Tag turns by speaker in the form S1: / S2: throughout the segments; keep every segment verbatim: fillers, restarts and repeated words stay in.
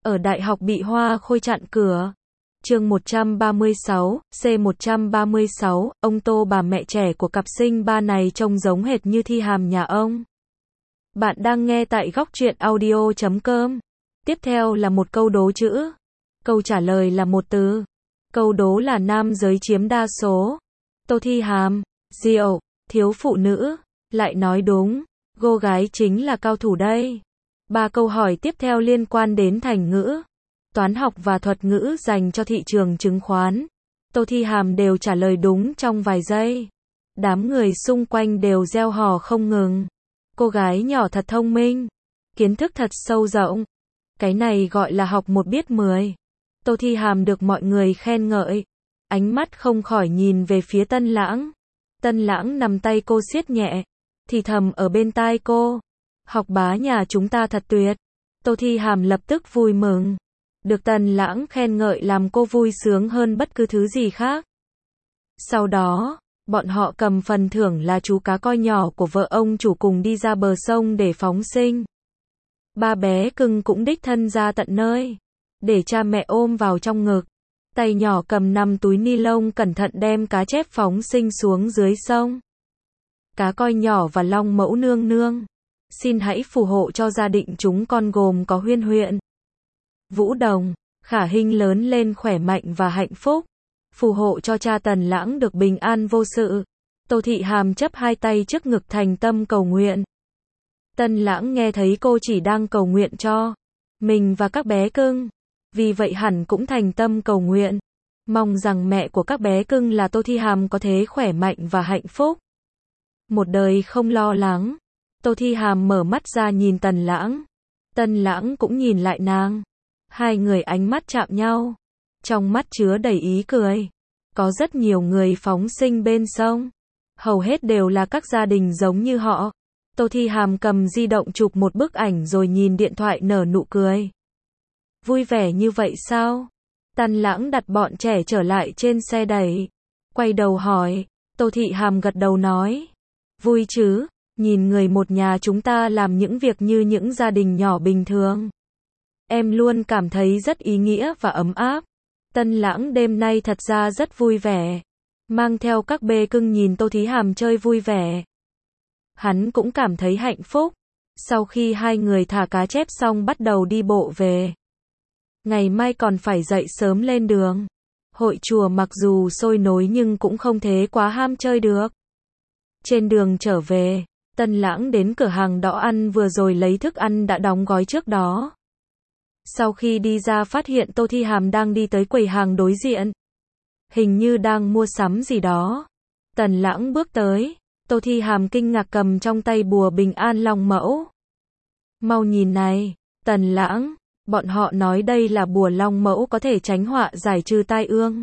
S1: ở đại học bị hoa khôi chặn cửa. Chương một trăm ba mươi sáu, C một trăm ba mươi sáu, ông Tô bà mẹ trẻ của cặp sinh ba này trông giống hệt như Thi Hàm nhà ông. Bạn đang nghe tại góc truyện audio chấm com. Tiếp theo là một câu đố chữ. Câu trả lời là một từ. Câu đố là nam giới chiếm đa số. Tô Thi Hàm, diệu, thiếu phụ nữ, lại nói đúng, cô gái chính là cao thủ đây. Ba câu hỏi tiếp theo liên quan đến thành ngữ, toán học và thuật ngữ dành cho thị trường chứng khoán. Tô Thi Hàm đều trả lời đúng trong vài giây. Đám người xung quanh đều reo hò không ngừng. Cô gái nhỏ thật thông minh, kiến thức thật sâu rộng. Cái này gọi là học một biết mười. Tô Thi Hàm được mọi người khen ngợi. Ánh mắt không khỏi nhìn về phía Tân Lãng. Tân Lãng nằm tay cô siết nhẹ, thì thầm ở bên tai cô. Học bá nhà chúng ta thật tuyệt. Tô Thi Hàm lập tức vui mừng. Được Tân Lãng khen ngợi làm cô vui sướng hơn bất cứ thứ gì khác. Sau đó, bọn họ cầm phần thưởng là chú cá coi nhỏ của vợ ông chủ cùng đi ra bờ sông để phóng sinh. Ba bé cưng cũng đích thân ra tận nơi, để cha mẹ ôm vào trong ngực. Tay nhỏ cầm năm túi ni lông cẩn thận đem cá chép phóng sinh xuống dưới sông. Cá coi nhỏ và long mẫu nương nương, xin hãy phù hộ cho gia đình chúng con gồm có Huyên Huyện, Vũ Đồng, Khả Hinh lớn lên khỏe mạnh và hạnh phúc. Phù hộ cho cha Tần Lãng được bình an vô sự. Tô Thị Hàm chấp hai tay trước ngực thành tâm cầu nguyện. Tân Lãng nghe thấy cô chỉ đang cầu nguyện cho mình và các bé cưng, vì vậy hẳn cũng thành tâm cầu nguyện, mong rằng mẹ của các bé cưng là Tô Thi Hàm có thế khỏe mạnh và hạnh phúc, một đời không lo lắng. Tô Thi Hàm mở mắt ra nhìn Tần Lãng. Tân Lãng cũng nhìn lại nàng. Hai người ánh mắt chạm nhau, trong mắt chứa đầy ý cười. Có rất nhiều người phóng sinh bên sông, hầu hết đều là các gia đình giống như họ. Tô Thi Hàm cầm di động chụp một bức ảnh rồi nhìn điện thoại nở nụ cười. Vui vẻ như vậy sao? Tân Lãng đặt bọn trẻ trở lại trên xe đẩy, quay đầu hỏi. Tô Thị Hàm gật đầu nói, vui chứ, nhìn người một nhà chúng ta làm những việc như những gia đình nhỏ bình thường. Em luôn cảm thấy rất ý nghĩa và ấm áp. Tân Lãng đêm nay thật ra rất vui vẻ, mang theo các bê cưng nhìn Tô Thi Hàm chơi vui vẻ. Hắn cũng cảm thấy hạnh phúc. Sau khi hai người thả cá chép xong bắt đầu đi bộ về. Ngày mai còn phải dậy sớm lên đường. Hội chùa mặc dù sôi nổi nhưng cũng không thế quá ham chơi được. Trên đường trở về, Tân Lãng đến cửa hàng đỏ ăn vừa rồi lấy thức ăn đã đóng gói trước đó. Sau khi đi ra phát hiện Tô Thi Hàm đang đi tới quầy hàng đối diện. Hình như đang mua sắm gì đó. Tần Lãng bước tới. Tô Thi Hàm kinh ngạc cầm trong tay bùa bình an long mẫu. Mau nhìn này, Tần Lãng, bọn họ nói đây là bùa long mẫu có thể tránh họa giải trừ tai ương.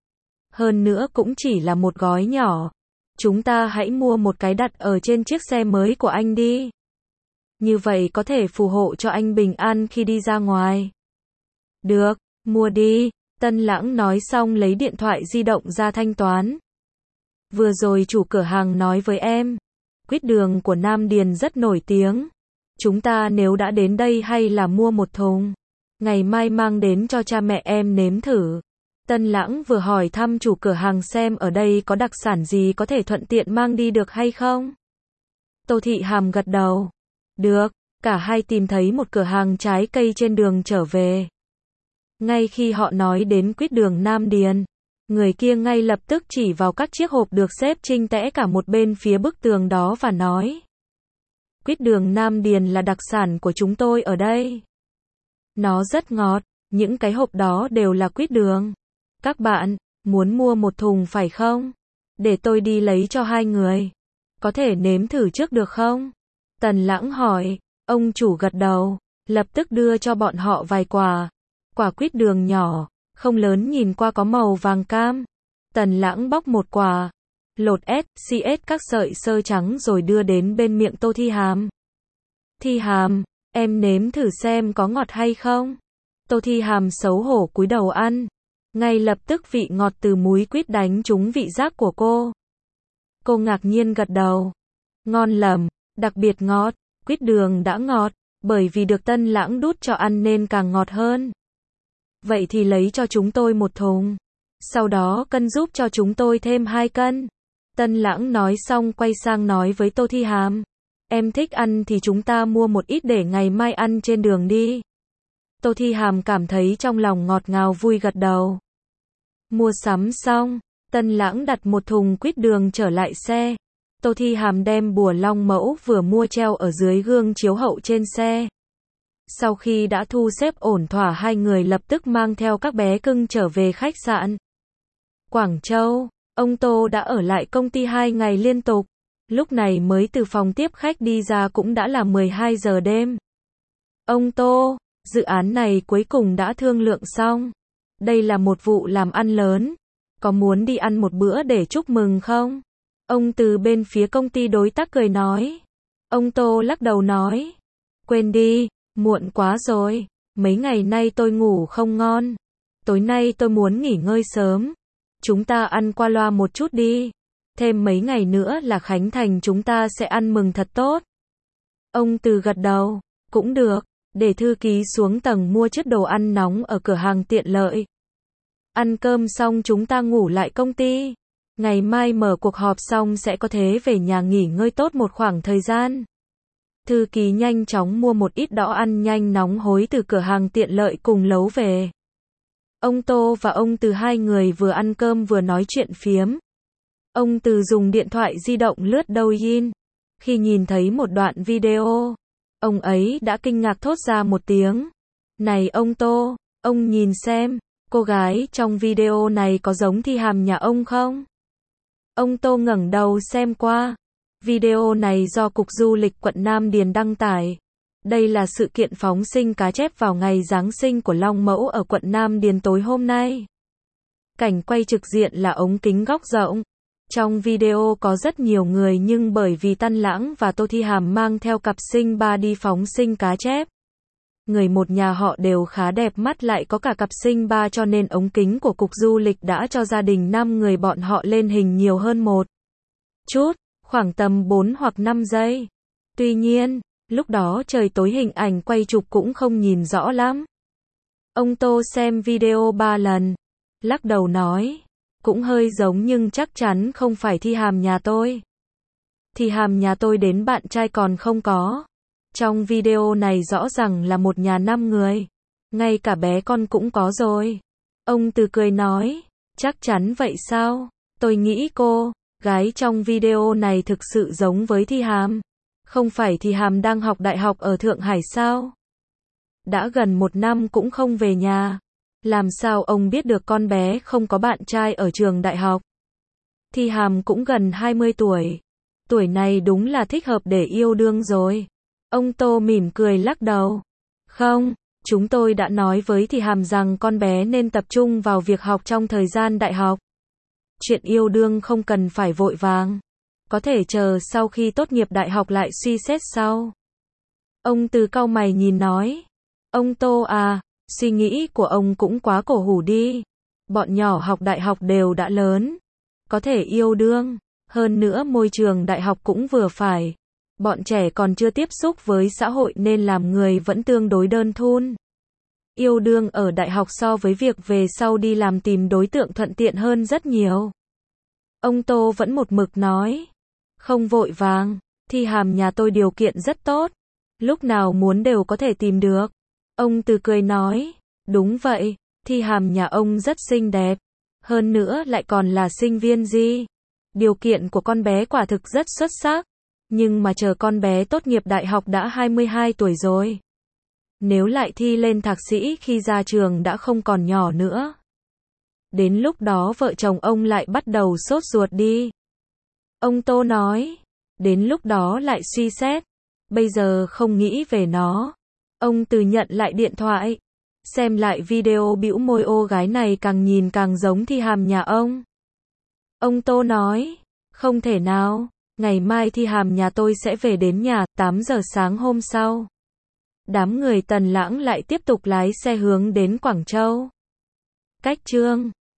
S1: Hơn nữa cũng chỉ là một gói nhỏ. Chúng ta hãy mua một cái đặt ở trên chiếc xe mới của anh đi. Như vậy có thể phù hộ cho anh bình an khi đi ra ngoài. Được, mua đi. Tân Lãng nói xong lấy điện thoại di động ra thanh toán. Vừa rồi chủ cửa hàng nói với em, quýt đường của Nam Điền rất nổi tiếng. Chúng ta nếu đã đến đây hay là mua một thùng, ngày mai mang đến cho cha mẹ em nếm thử. Tân Lãng vừa hỏi thăm chủ cửa hàng xem ở đây có đặc sản gì có thể thuận tiện mang đi được hay không. Tô Thị Hàm gật đầu. Được, cả hai tìm thấy một cửa hàng trái cây trên đường trở về. Ngay khi họ nói đến quýt đường Nam Điền, người kia ngay lập tức chỉ vào các chiếc hộp được xếp chỉnh tề cả một bên phía bức tường đó và nói. Quýt đường Nam Điền là đặc sản của chúng tôi ở đây. Nó rất ngọt, những cái hộp đó đều là quýt đường. Các bạn, muốn mua một thùng phải không? Để tôi đi lấy cho hai người. Có thể nếm thử trước được không? Tần Lãng hỏi. Ông chủ gật đầu, lập tức đưa cho bọn họ vài quả. Quả quýt đường nhỏ, không lớn nhìn qua có màu vàng cam. Tần Lãng bóc một quả, lột ép, xi ết các sợi sơ trắng rồi đưa đến bên miệng Tô Thi Hàm. Thi Hàm, em nếm thử xem có ngọt hay không? Tô Thi Hàm xấu hổ cúi đầu ăn. Ngay lập tức vị ngọt từ múi quýt đánh trúng vị giác của cô. Cô ngạc nhiên gật đầu. Ngon lắm, đặc biệt ngọt, quýt đường đã ngọt, bởi vì được Tân Lãng đút cho ăn nên càng ngọt hơn. Vậy thì lấy cho chúng tôi một thùng. Sau đó cân giúp cho chúng tôi thêm hai cân. Tân Lãng nói xong quay sang nói với Tô Thi Hàm. Em thích ăn thì chúng ta mua một ít để ngày mai ăn trên đường đi. Tô Thi Hàm cảm thấy trong lòng ngọt ngào vui gật đầu. Mua sắm xong, Tân Lãng đặt một thùng quýt đường trở lại xe. Tô Thi Hàm đem bùa long mẫu vừa mua treo ở dưới gương chiếu hậu trên xe. Sau khi đã thu xếp ổn thỏa, hai người lập tức mang theo các bé cưng trở về khách sạn. Quảng Châu, ông Tô đã ở lại công ty hai ngày liên tục. Lúc này mới từ phòng tiếp khách đi ra cũng đã là mười hai giờ đêm. Ông Tô, dự án này cuối cùng đã thương lượng xong. Đây là một vụ làm ăn lớn. Có muốn đi ăn một bữa để chúc mừng không? Ông từ bên phía công ty đối tác cười nói. Ông Tô lắc đầu nói. Quên đi, muộn quá rồi. Mấy ngày nay tôi ngủ không ngon. Tối nay tôi muốn nghỉ ngơi sớm. Chúng ta ăn qua loa một chút đi. Thêm mấy ngày nữa là Khánh Thành, chúng ta sẽ ăn mừng thật tốt. Ông Từ gật đầu. Cũng được. Để thư ký xuống tầng mua chút đồ ăn nóng ở cửa hàng tiện lợi. Ăn cơm xong chúng ta ngủ lại công ty. Ngày mai mở cuộc họp xong sẽ có thể về nhà nghỉ ngơi tốt một khoảng thời gian. Thư ký nhanh chóng mua một ít đõ ăn nhanh nóng hối từ cửa hàng tiện lợi cùng lấu về. Ông Tô và ông Từ hai người vừa ăn cơm vừa nói chuyện phiếm. Ông Từ dùng điện thoại di động lướt Douyin. Khi nhìn thấy một đoạn video, ông ấy đã kinh ngạc thốt ra một tiếng. Này ông Tô, ông nhìn xem, cô gái trong video này có giống Thi Hàm nhà ông không? Ông Tô ngẩng đầu xem qua. Video này do Cục Du lịch quận Nam Điền đăng tải. Đây là sự kiện phóng sinh cá chép vào ngày Giáng sinh của Long Mẫu ở quận Nam Điền tối hôm nay. Cảnh quay trực diện là ống kính góc rộng. Trong video có rất nhiều người nhưng bởi vì Tân Lãng và Tô Thi Hàm mang theo cặp sinh ba đi phóng sinh cá chép. Người một nhà họ đều khá đẹp mắt, lại có cả cặp sinh ba, cho nên ống kính của Cục Du lịch đã cho gia đình năm người bọn họ lên hình nhiều hơn một chút, khoảng tầm bốn hoặc năm giây. Tuy nhiên, lúc đó trời tối hình ảnh quay chụp cũng không nhìn rõ lắm. Ông Tô xem video ba lần, lắc đầu nói, cũng hơi giống nhưng chắc chắn không phải Thi Hàm nhà tôi. Thi Hàm nhà tôi đến bạn trai còn không có. Trong video này rõ ràng là một nhà năm người. Ngay cả bé con cũng có rồi. Ông Từ cười nói, chắc chắn vậy sao? Tôi nghĩ cô gái trong video này thực sự giống với Thi Hàm. Không phải Thi Hàm đang học đại học ở Thượng Hải sao? Đã gần một năm cũng không về nhà. Làm sao ông biết được con bé không có bạn trai ở trường đại học? Thi Hàm cũng gần hai mươi tuổi. Tuổi này đúng là thích hợp để yêu đương rồi. Ông Tô mỉm cười lắc đầu. Không, chúng tôi đã nói với Thi Hàm rằng con bé nên tập trung vào việc học trong thời gian đại học. Chuyện yêu đương không cần phải vội vàng. Có thể chờ sau khi tốt nghiệp đại học lại suy xét sau. Ông Từ cau mày nhìn nói. Ông Tô à, suy nghĩ của ông cũng quá cổ hủ đi. Bọn nhỏ học đại học đều đã lớn. Có thể yêu đương. Hơn nữa môi trường đại học cũng vừa phải. Bọn trẻ còn chưa tiếp xúc với xã hội nên làm người vẫn tương đối đơn thuần. Yêu đương ở đại học so với việc về sau đi làm tìm đối tượng thuận tiện hơn rất nhiều. Ông Tô vẫn một mực nói. Không vội vàng, Thi Hàm nhà tôi điều kiện rất tốt. Lúc nào muốn đều có thể tìm được. Ông Từ cười nói. Đúng vậy, Thi Hàm nhà ông rất xinh đẹp. Hơn nữa lại còn là sinh viên gì. Điều kiện của con bé quả thực rất xuất sắc. Nhưng mà chờ con bé tốt nghiệp đại học đã hai mươi hai tuổi rồi. Nếu lại thi lên thạc sĩ khi ra trường đã không còn nhỏ nữa. Đến lúc đó vợ chồng ông lại bắt đầu sốt ruột đi. Ông Tô nói. Đến lúc đó lại suy xét. Bây giờ không nghĩ về nó. Ông Từ nhận lại điện thoại. Xem lại video bĩu môi, ô gái này càng nhìn càng giống Thi Hàm nhà ông. Ông Tô nói. Không thể nào. Ngày mai Thi Hàm nhà tôi sẽ về đến nhà, tám giờ sáng hôm sau. Đám người Tần Lãng lại tiếp tục lái xe hướng đến Quảng Châu. Cách chương